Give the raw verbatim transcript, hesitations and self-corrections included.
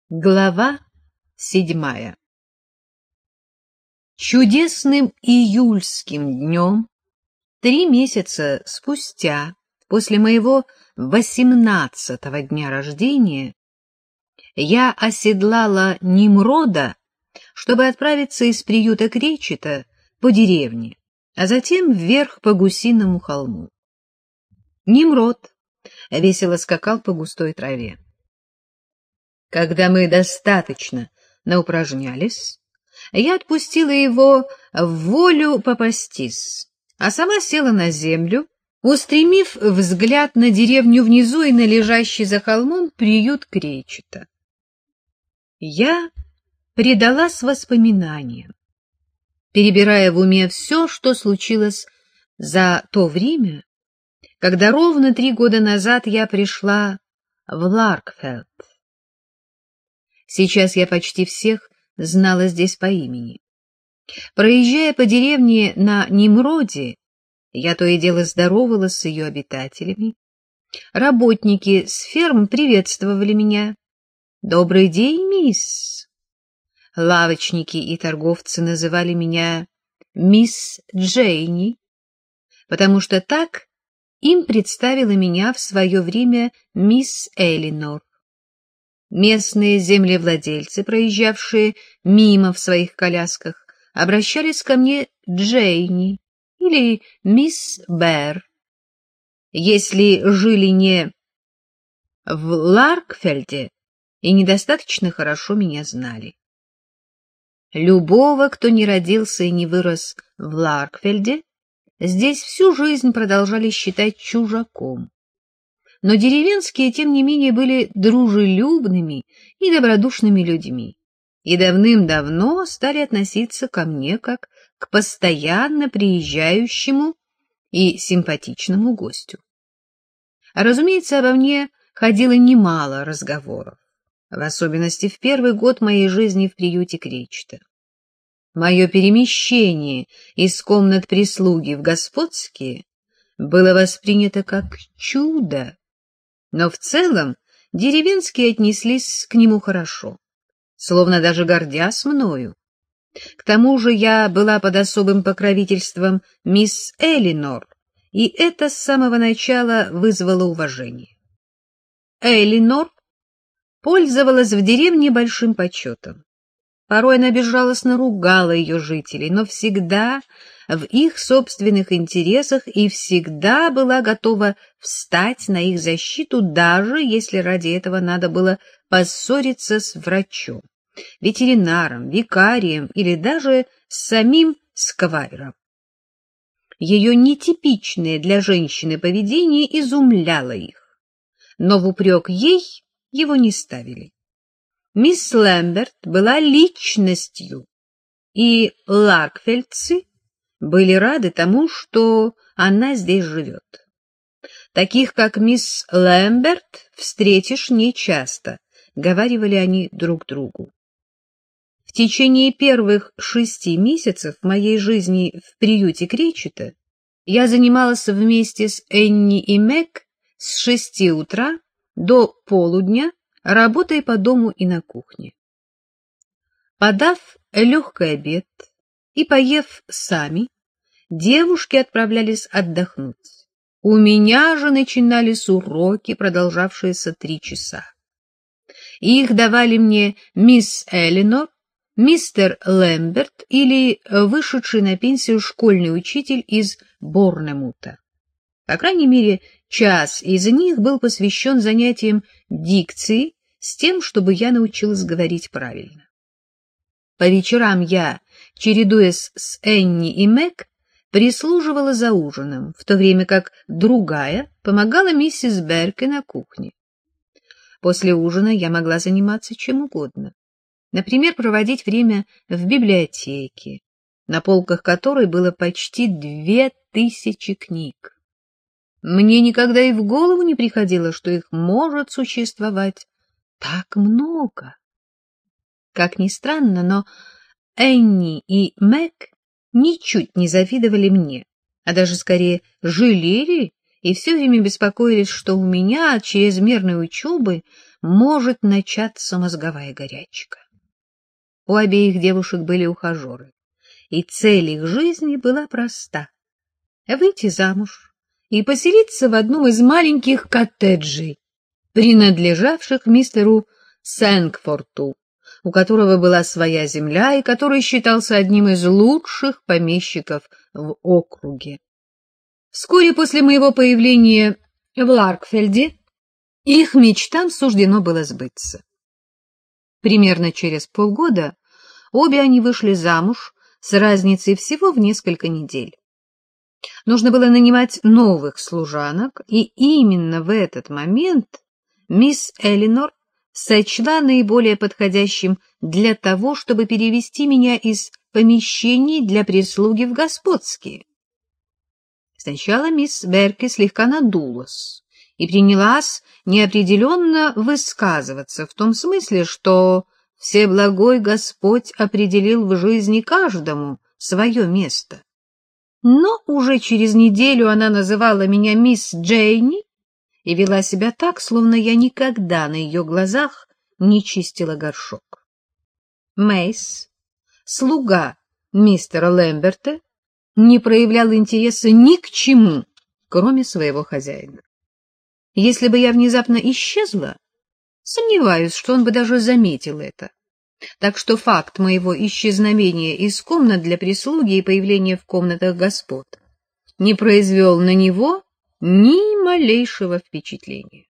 Глава седьмая. Чудесным июльским днем, три месяца спустя, после моего восемнадцатого дня рождения, я оседлала Нимрода, чтобы отправиться из приюта Кречета по деревне, а затем вверх по Гусиному холму. Нимрод весело скакал по густой траве. Когда мы достаточно наупражнялись, я отпустила его в волю попастись, а сама села на землю, устремив взгляд на деревню внизу и на лежащий за холмом приют Кречета. Я предалась воспоминаниям, перебирая в уме все, что случилось за то время, когда ровно три года назад я пришла в Ларкфелд. Сейчас я почти всех знала здесь по имени. Проезжая по деревне на Нимроде, я то и дело здоровалась с ее обитателями. Работники с ферм приветствовали меня. «Добрый день, мисс!» Лавочники и торговцы называли меня мисс Джейни, потому что так им представила меня в свое время мисс Элинор. Местные землевладельцы, проезжавшие мимо в своих колясках, обращались ко мне Джейни или мисс Бэр, если жили не в Ларкфельде и недостаточно хорошо меня знали. Любого, кто не родился и не вырос в Ларкфельде, здесь всю жизнь продолжали считать чужаком. Но деревенские, тем не менее, были дружелюбными и добродушными людьми, и давным-давно стали относиться ко мне как к постоянно приезжающему и симпатичному гостю. А, разумеется, обо мне ходило немало разговоров, в особенности в первый год моей жизни в приюте Кречета. Мое перемещение из комнат прислуги в господские было воспринято как чудо, но в целом деревенские отнеслись к нему хорошо, словно даже гордясь мною. К тому же я была под особым покровительством мисс Элинор, и это с самого начала вызвало уважение. Элинор пользовалась в деревне большим почетом. Порой она безжалостно ругала ее жителей, но всегда в их собственных интересах и всегда была готова встать на их защиту, даже если ради этого надо было поссориться с врачом, ветеринаром, викарием или даже с самим сквайром. Ее нетипичное для женщины поведение изумляло их, но в упрек ей его не ставили. Мисс Лэмберт была личностью, и ларкфельдцы были рады тому, что она здесь живет. Таких, как мисс Лэмберт, встретишь нечасто, — говаривали они друг другу. В течение первых шести месяцев моей жизни в приюте Кречета я занималась вместе с Энни и Мэг с шести утра до полудня, работая по дому и на кухне. Подав легкий обед и поев сами, девушки отправлялись отдохнуть. У меня же начинались уроки, продолжавшиеся три часа. Их давали мне мисс Элинор, мистер Лэмберт или вышедший на пенсию школьный учитель из Борнемута. По крайней мере, час из них был посвящен занятиям дикции с тем, чтобы я научилась говорить правильно. По вечерам я, чередуясь с Энни и Мэг, прислуживала за ужином, в то время как другая помогала миссис Берке на кухне. После ужина я могла заниматься чем угодно. Например, проводить время в библиотеке, на полках которой было почти две тысячи книг. Мне никогда и в голову не приходило, что их может существовать так много. Как ни странно, но Энни и Мэг ничуть не завидовали мне, а даже скорее жалели и все время беспокоились, что у меня от чрезмерной учебы может начаться мозговая горячка. У обеих девушек были ухажеры, и цель их жизни была проста — выйти замуж и поселиться в одном из маленьких коттеджей, принадлежавших мистеру Сэнкфорту, у которого была своя земля и который считался одним из лучших помещиков в округе. Вскоре после моего появления в Ларкфельде их мечтам суждено было сбыться. Примерно через полгода обе они вышли замуж с разницей всего в несколько недель. Нужно было нанимать новых служанок, и именно в этот момент мисс Элинор сочла наиболее подходящим для того, чтобы перевести меня из помещений для прислуги в господские. Сначала мисс Берки слегка надулась и принялась неопределенно высказываться в том смысле, что Всеблагой Господь определил в жизни каждому свое место. Но уже через неделю она называла меня мисс Джейни и вела себя так, словно я никогда на ее глазах не чистила горшок. Мейс, слуга мистера Лэмберта, не проявлял интереса ни к чему, кроме своего хозяина. Если бы я внезапно исчезла, сомневаюсь, что он бы даже заметил это. Так что факт моего исчезновения из комнат для прислуги и появления в комнатах господ не произвел на него ни малейшего впечатления.